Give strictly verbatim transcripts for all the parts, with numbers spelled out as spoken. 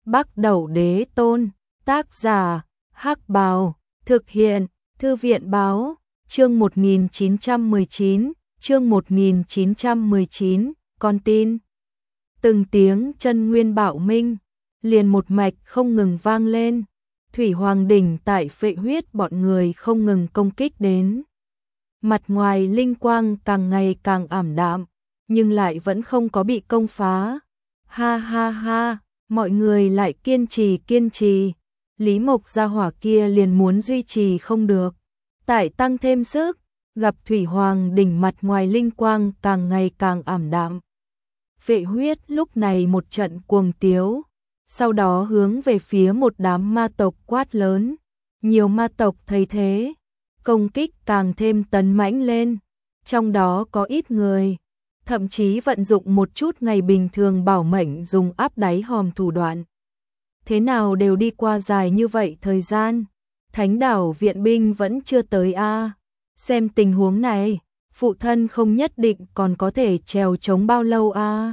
Bắc Đẩu Đế Tôn, tác giả, Hắc Bào, thực hiện, Thư viện báo, chương một nghìn chín trăm mười chín, chương một nghìn chín trăm mười chín, con tin. Từng tiếng chân nguyên bạo minh, liền một mạch không ngừng vang lên, Thủy Hoàng đỉnh tại Phệ Huyết bọn người không ngừng công kích đến. Mặt ngoài linh quang càng ngày càng ảm đạm, nhưng lại vẫn không có bị công phá. Ha ha ha, mọi người lại kiên trì kiên trì, Lý Mộc gia hỏa kia liền muốn duy trì không được. Tại tăng thêm sức, gặp Thủy Hoàng đỉnh mặt ngoài linh quang càng ngày càng ảm đạm. Phệ Huyết lúc này một trận cuồng tiếu, sau đó hướng về phía một đám ma tộc quát lớn. Nhiều ma tộc thấy thế, công kích càng thêm tấn mãnh lên, trong đó có ít người thậm chí vận dụng một chút ngày bình thường bảo mệnh dùng áp đáy hòm thủ đoạn. Thế nào đều đi qua dài như vậy thời gian, Thánh đảo viện binh vẫn chưa tới a. À. Xem tình huống này, phụ thân không nhất định còn có thể trèo chống bao lâu a. À.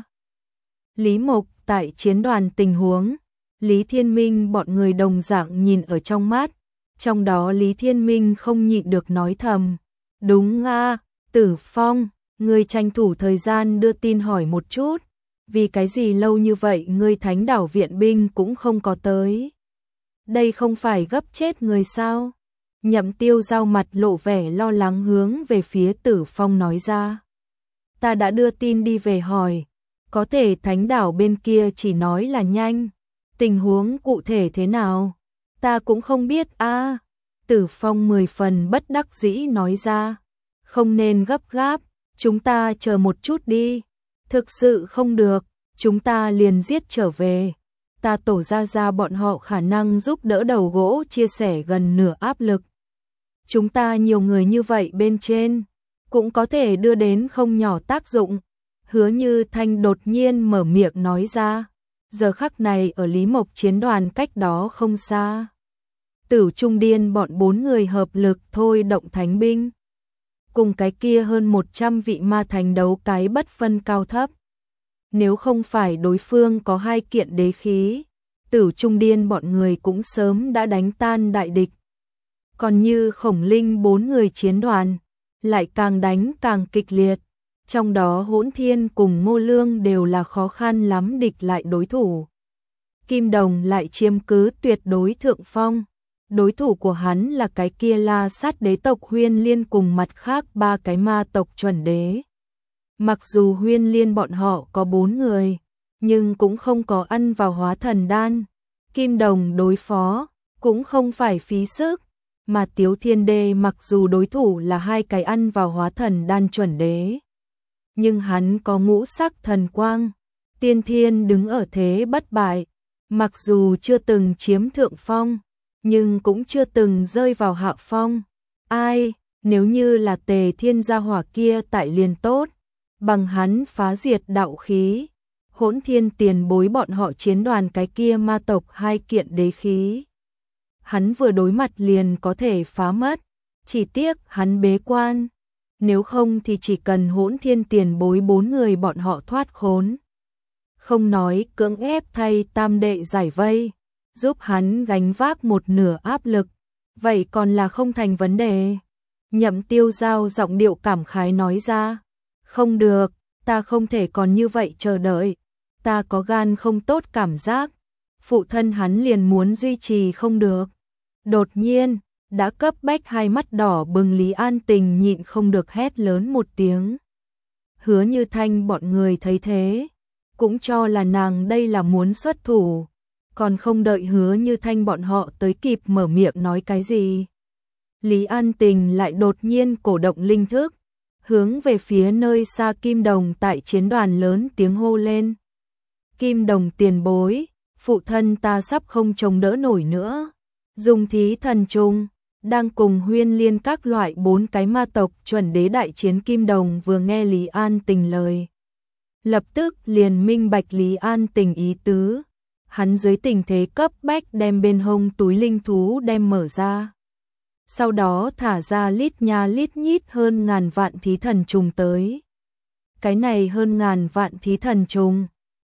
Lý Mộc tại chiến đoàn tình huống, Lý Thiên Minh bọn người đồng dạng nhìn ở trong mắt, trong đó Lý Thiên Minh không nhịn được nói thầm, đúng a, à, Tử Phong, ngươi tranh thủ thời gian đưa tin hỏi một chút, vì cái gì lâu như vậy ngươi Thánh đảo viện binh cũng không có tới. Đây không phải gấp chết người sao? Nhậm Tiêu Giao mặt lộ vẻ lo lắng hướng về phía Tử Phong nói ra. Ta đã đưa tin đi về hỏi, có thể Thánh đảo bên kia chỉ nói là nhanh, tình huống cụ thể thế nào? Ta cũng không biết a. À. Tử Phong mười phần bất đắc dĩ nói ra, không nên gấp gáp, chúng ta chờ một chút đi, thực sự không được, chúng ta liền giết trở về. Ta tổ ra ra bọn họ khả năng giúp đỡ đầu gỗ chia sẻ gần nửa áp lực. Chúng ta nhiều người như vậy bên trên, cũng có thể đưa đến không nhỏ tác dụng. Hứa Như Thanh đột nhiên mở miệng nói ra, giờ khắc này ở Lý Mộc chiến đoàn cách đó không xa. Tử Trung Điên bọn bốn người hợp lực thôi động thánh binh. Cùng cái kia hơn một trăm vị ma thánh đấu cái bất phân cao thấp. Nếu không phải đối phương có hai kiện đế khí, Tử Trung Điên bọn người cũng sớm đã đánh tan đại địch. Còn như Khổng Linh bốn người chiến đoàn, lại càng đánh càng kịch liệt. Trong đó Hỗn Thiên cùng Ngô Lương đều là khó khăn lắm địch lại đối thủ. Kim Đồng lại chiếm cứ tuyệt đối thượng phong. Đối thủ của hắn là cái kia La Sát đế tộc Huyên Liên cùng mặt khác ba cái ma tộc chuẩn đế. Mặc dù Huyên Liên bọn họ có bốn người, nhưng cũng không có ăn vào hóa thần đan. Kim Đồng đối phó, cũng không phải phí sức. Mà Tiếu Thiên Đê mặc dù đối thủ là hai cái ăn vào hóa thần đan chuẩn đế, nhưng hắn có ngũ sắc thần quang. Tiên Thiên đứng ở thế bất bại, mặc dù chưa từng chiếm thượng phong, nhưng cũng chưa từng rơi vào hạ phong. Ai, nếu như là Tề Thiên gia hỏa kia tại liền tốt, bằng hắn phá diệt đạo khí, Hỗn Thiên tiền bối bọn họ chiến đoàn cái kia ma tộc hai kiện đế khí. Hắn vừa đối mặt liền có thể phá mất, chỉ tiếc hắn bế quan, nếu không thì chỉ cần Hỗn Thiên tiền bối bốn người bọn họ thoát khốn. Không nói cưỡng ép thay tam đệ giải vây, giúp hắn gánh vác một nửa áp lực, vậy còn là không thành vấn đề. Nhậm Tiêu Giao giọng điệu cảm khái nói ra, không được, ta không thể còn như vậy chờ đợi, ta có gan không tốt cảm giác, phụ thân hắn liền muốn duy trì không được. Đột nhiên, đã cấp bách hai mắt đỏ bừng Lý An Tình nhịn không được hét lớn một tiếng. Hứa Như Thanh bọn người thấy thế, cũng cho là nàng đây là muốn xuất thủ, còn không đợi Hứa Như Thanh bọn họ tới kịp mở miệng nói cái gì. Lý An Tình lại đột nhiên cổ động linh thức, hướng về phía nơi xa Kim Đồng tại chiến đoàn lớn tiếng hô lên. Kim Đồng tiền bối, phụ thân ta sắp không chống đỡ nổi nữa. Dùng thí thần trùng, đang cùng Huyên Liên các loại bốn cái ma tộc chuẩn đế đại chiến. Kim Đồng vừa nghe Lý An Tình lời, lập tức liền minh bạch Lý An Tình ý tứ. Hắn dưới tình thế cấp bách đem bên hông túi linh thú đem mở ra. Sau đó thả ra lít nha lít nhít hơn ngàn vạn thí thần trùng tới. Cái này hơn ngàn vạn thí thần trùng,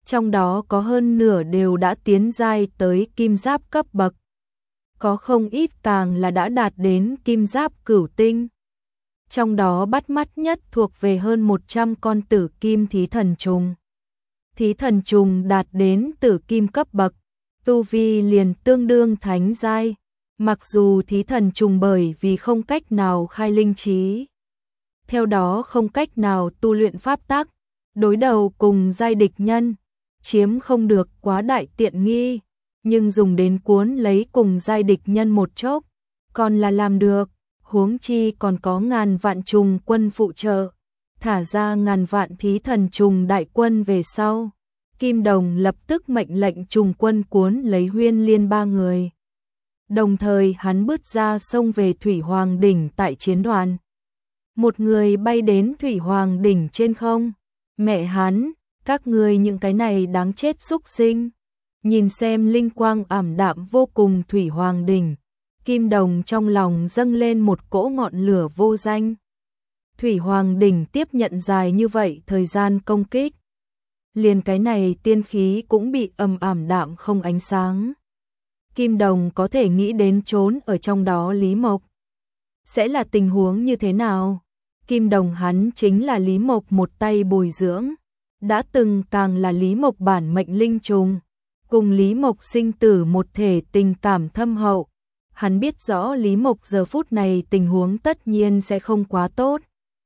trong đó có hơn nửa đều đã tiến giai tới kim giáp cấp bậc. Có không ít càng là đã đạt đến kim giáp cửu tinh. Trong đó bắt mắt nhất thuộc về hơn một trăm con tử kim thí thần trùng. Thí thần trùng đạt đến tử kim cấp bậc, tu vi liền tương đương thánh giai. Mặc dù thí thần trùng bởi vì không cách nào khai linh trí, theo đó không cách nào tu luyện pháp tắc, đối đầu cùng giai địch nhân, chiếm không được quá đại tiện nghi, nhưng dùng đến cuốn lấy cùng giai địch nhân một chốc, còn là làm được, huống chi còn có ngàn vạn trùng quân phụ trợ, thả ra ngàn vạn thí thần trùng đại quân về sau. Kim Đồng lập tức mệnh lệnh trùng quân cuốn lấy Huyên Liên ba người. Đồng thời hắn bước ra xông về Thủy Hoàng đỉnh tại chiến đoàn. Một người bay đến Thủy Hoàng đỉnh trên không. Mẹ hắn, các ngươi những cái này đáng chết xúc sinh. Nhìn xem linh quang ảm đạm vô cùng Thủy Hoàng đỉnh, Kim Đồng trong lòng dâng lên một cỗ ngọn lửa vô danh. Thủy Hoàng đỉnh tiếp nhận dài như vậy thời gian công kích, liền cái này tiên khí cũng bị âm ảm đạm không ánh sáng. Kim Đồng có thể nghĩ đến trốn ở trong đó Lý Mộc. Sẽ là tình huống như thế nào? Kim Đồng hắn chính là Lý Mộc một tay bồi dưỡng, đã từng càng là Lý Mộc bản mệnh linh trùng, cùng Lý Mộc sinh tử một thể tình cảm thâm hậu. Hắn biết rõ Lý Mộc giờ phút này tình huống tất nhiên sẽ không quá tốt.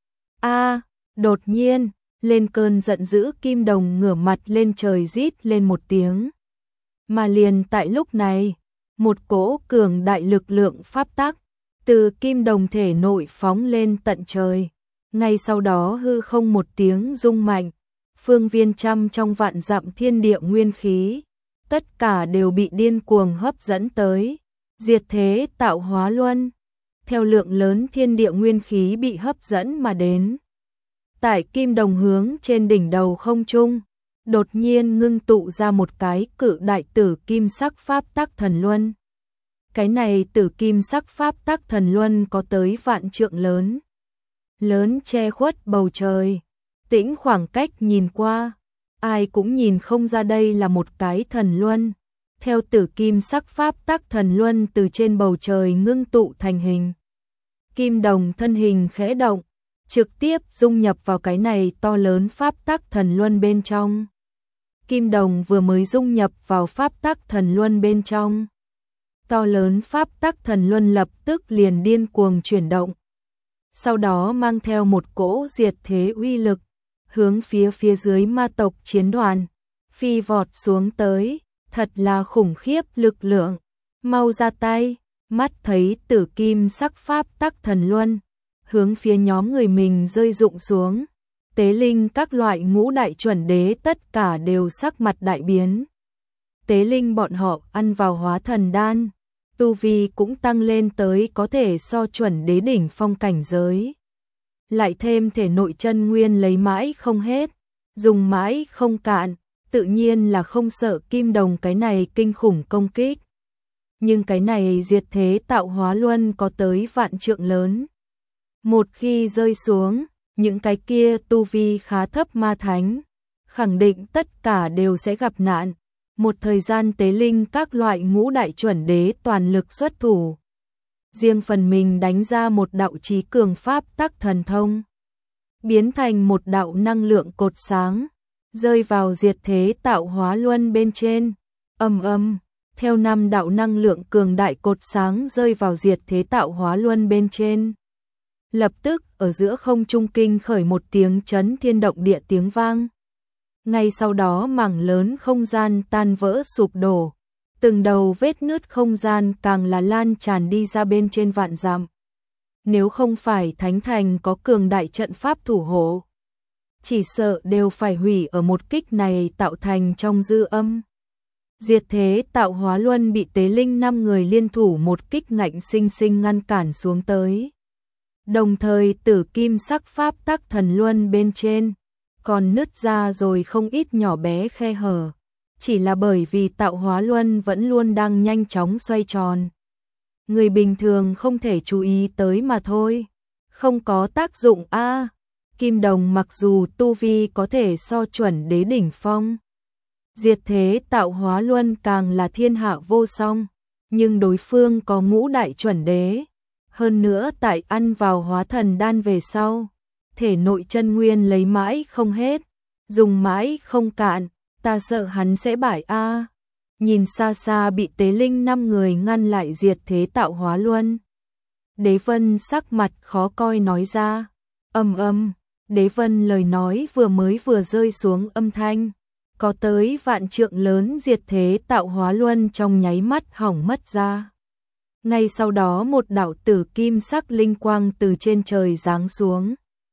A, đột nhiên, lên cơn giận dữ Kim Đồng ngửa mặt lên trời rít lên một tiếng. Mà liền tại lúc này, một cỗ cường đại lực lượng pháp tắc từ Kim Đồng thể nội phóng lên tận trời. Ngay sau đó hư không một tiếng rung mạnh, phương viên trăm trong vạn dặm thiên địa nguyên khí, tất cả đều bị điên cuồng hấp dẫn tới. Diệt thế tạo hóa luân, theo lượng lớn thiên địa nguyên khí bị hấp dẫn mà đến. Tại Kim Đồng hướng trên đỉnh đầu không trung, đột nhiên ngưng tụ ra một cái cự đại tử kim sắc pháp tắc thần luân. Cái này tử kim sắc pháp tắc thần luân có tới vạn trượng lớn. Lớn che khuất bầu trời, tĩnh khoảng cách nhìn qua, ai cũng nhìn không ra đây là một cái thần luân. Theo tử kim sắc pháp tắc thần luân từ trên bầu trời ngưng tụ thành hình. Kim Đồng thân hình khẽ động, trực tiếp dung nhập vào cái này to lớn pháp tắc thần luân bên trong. Kim Đồng vừa mới dung nhập vào pháp tắc thần luân bên trong, to lớn pháp tắc thần luân lập tức liền điên cuồng chuyển động. Sau đó mang theo một cỗ diệt thế uy lực, hướng phía phía dưới ma tộc chiến đoàn, phi vọt xuống tới. Thật là khủng khiếp lực lượng, mau ra tay. Mắt thấy tử kim sắc pháp tắc thần luân, hướng phía nhóm người mình rơi rụng xuống. Tế linh các loại ngũ đại chuẩn đế tất cả đều sắc mặt đại biến. Tế linh bọn họ ăn vào hóa thần đan, tu vi cũng tăng lên tới có thể so chuẩn đế đỉnh phong cảnh giới. Lại thêm thể nội chân nguyên lấy mãi không hết, dùng mãi không cạn, tự nhiên là không sợ Kim Đồng cái này kinh khủng công kích. Nhưng cái này diệt thế tạo hóa luân có tới vạn trượng lớn. Một khi rơi xuống, những cái kia tu vi khá thấp ma thánh, khẳng định tất cả đều sẽ gặp nạn. Một thời gian tế linh các loại ngũ đại chuẩn đế toàn lực xuất thủ. Riêng phần mình đánh ra một đạo chí cường pháp tắc thần thông, biến thành một đạo năng lượng cột sáng, rơi vào diệt thế tạo hóa luân bên trên. Ầm ầm, theo năm đạo năng lượng cường đại cột sáng rơi vào diệt thế tạo hóa luân bên trên. Lập tức ở giữa không trung kinh khởi một tiếng chấn thiên động địa tiếng vang. Ngay sau đó mảng lớn không gian tan vỡ sụp đổ, từng đầu vết nứt không gian càng là lan tràn đi ra bên trên vạn dặm. Nếu không phải Thánh Thành có cường đại trận pháp thủ hộ, chỉ sợ đều phải hủy ở một kích này tạo thành trong dư âm. Diệt thế tạo hóa luân bị tế linh năm người liên thủ một kích ngạnh sinh sinh ngăn cản xuống tới. Đồng thời tử kim sắc pháp tắc thần luân bên trên còn nứt ra rồi không ít nhỏ bé khe hở, chỉ là bởi vì tạo hóa luân vẫn luôn đang nhanh chóng xoay tròn. Người bình thường không thể chú ý tới mà thôi, không có tác dụng a. Kim Đồng mặc dù tu vi có thể so chuẩn đế đỉnh phong, Diệt thế tạo hóa luân càng là thiên hạ vô song, nhưng đối phương có ngũ đại chuẩn đế. Hơn nữa tại ăn vào hóa thần đan về sau, thể nội chân nguyên lấy mãi không hết, dùng mãi không cạn, ta sợ hắn sẽ bại a. Nhìn xa xa bị tế linh năm người ngăn lại diệt thế tạo hóa luân. Đế Vân sắc mặt khó coi nói ra, âm âm, Đế Vân lời nói vừa mới vừa rơi xuống âm thanh, có tới vạn trượng lớn diệt thế tạo hóa luân trong nháy mắt hỏng mất ra. Ngay sau đó một đạo tử kim sắc linh quang từ trên trời giáng xuống,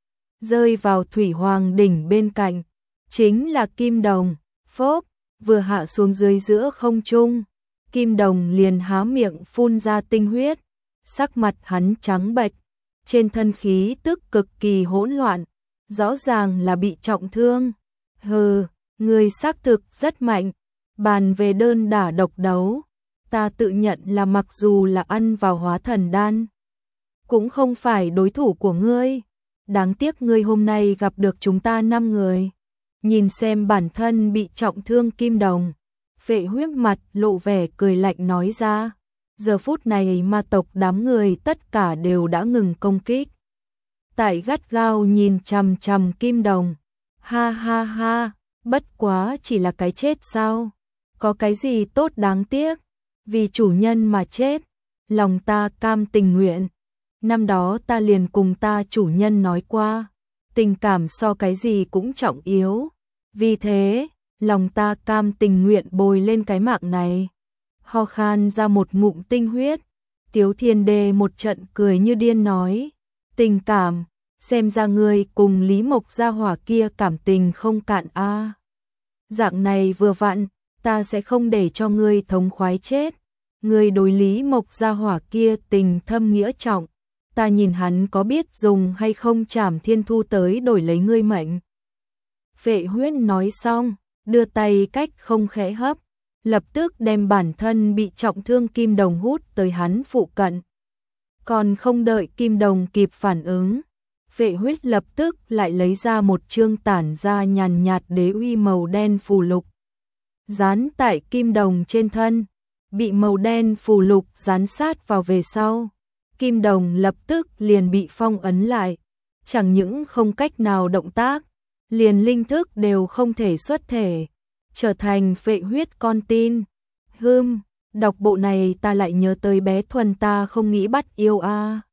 rơi vào thủy hoàng đỉnh bên cạnh, chính là kim đồng. Phốp, vừa hạ xuống dưới giữa không trung, kim đồng liền há miệng phun ra tinh huyết, sắc mặt hắn trắng bệch, trên thân khí tức cực kỳ hỗn loạn, rõ ràng là bị trọng thương. Hừ, người xác thực rất mạnh, bàn về đơn đả độc đấu, ta tự nhận là mặc dù là ăn vào hóa thần đan, cũng không phải đối thủ của ngươi, đáng tiếc ngươi hôm nay gặp được chúng ta năm người. Nhìn xem bản thân bị trọng thương kim đồng, Vệ Huyết mặt lộ vẻ cười lạnh nói ra, giờ phút này ma tộc đám người tất cả đều đã ngừng công kích. Tại gắt gao nhìn chằm chằm kim đồng, ha ha ha, bất quá chỉ là cái chết sao, có cái gì tốt đáng tiếc, vì chủ nhân mà chết, lòng ta cam tình nguyện. Năm đó ta liền cùng ta chủ nhân nói qua, tình cảm so cái gì cũng trọng yếu. Vì thế, lòng ta cam tình nguyện bồi lên cái mạng này. Ho khan ra một ngụm tinh huyết, Tiếu Thiên Đê một trận cười như điên nói, tình cảm, xem ra ngươi cùng Lý Mộc gia hỏa kia cảm tình không cạn a. Dạng này vừa vặn, ta sẽ không để cho ngươi thống khoái chết. Ngươi đối Lý Mộc gia hỏa kia tình thâm nghĩa trọng, ta nhìn hắn có biết dùng hay không Trảm Thiên Thu tới đổi lấy ngươi mệnh. Vệ Huyết nói xong, đưa tay cách không khẽ hấp, lập tức đem bản thân bị trọng thương kim đồng hút tới hắn phụ cận. Còn không đợi kim đồng kịp phản ứng, Vệ Huyết lập tức lại lấy ra một chương tản ra nhàn nhạt đế uy màu đen phù lục, dán tại kim đồng trên thân, bị màu đen phù lục dán sát vào về sau, kim đồng lập tức liền bị phong ấn lại, chẳng những không cách nào động tác, liền linh thức đều không thể xuất thể, trở thành Vệ Huyết con tin. Hừm, đọc bộ này ta lại nhớ tới bé Thuần ta không nghĩ bắt yêu a.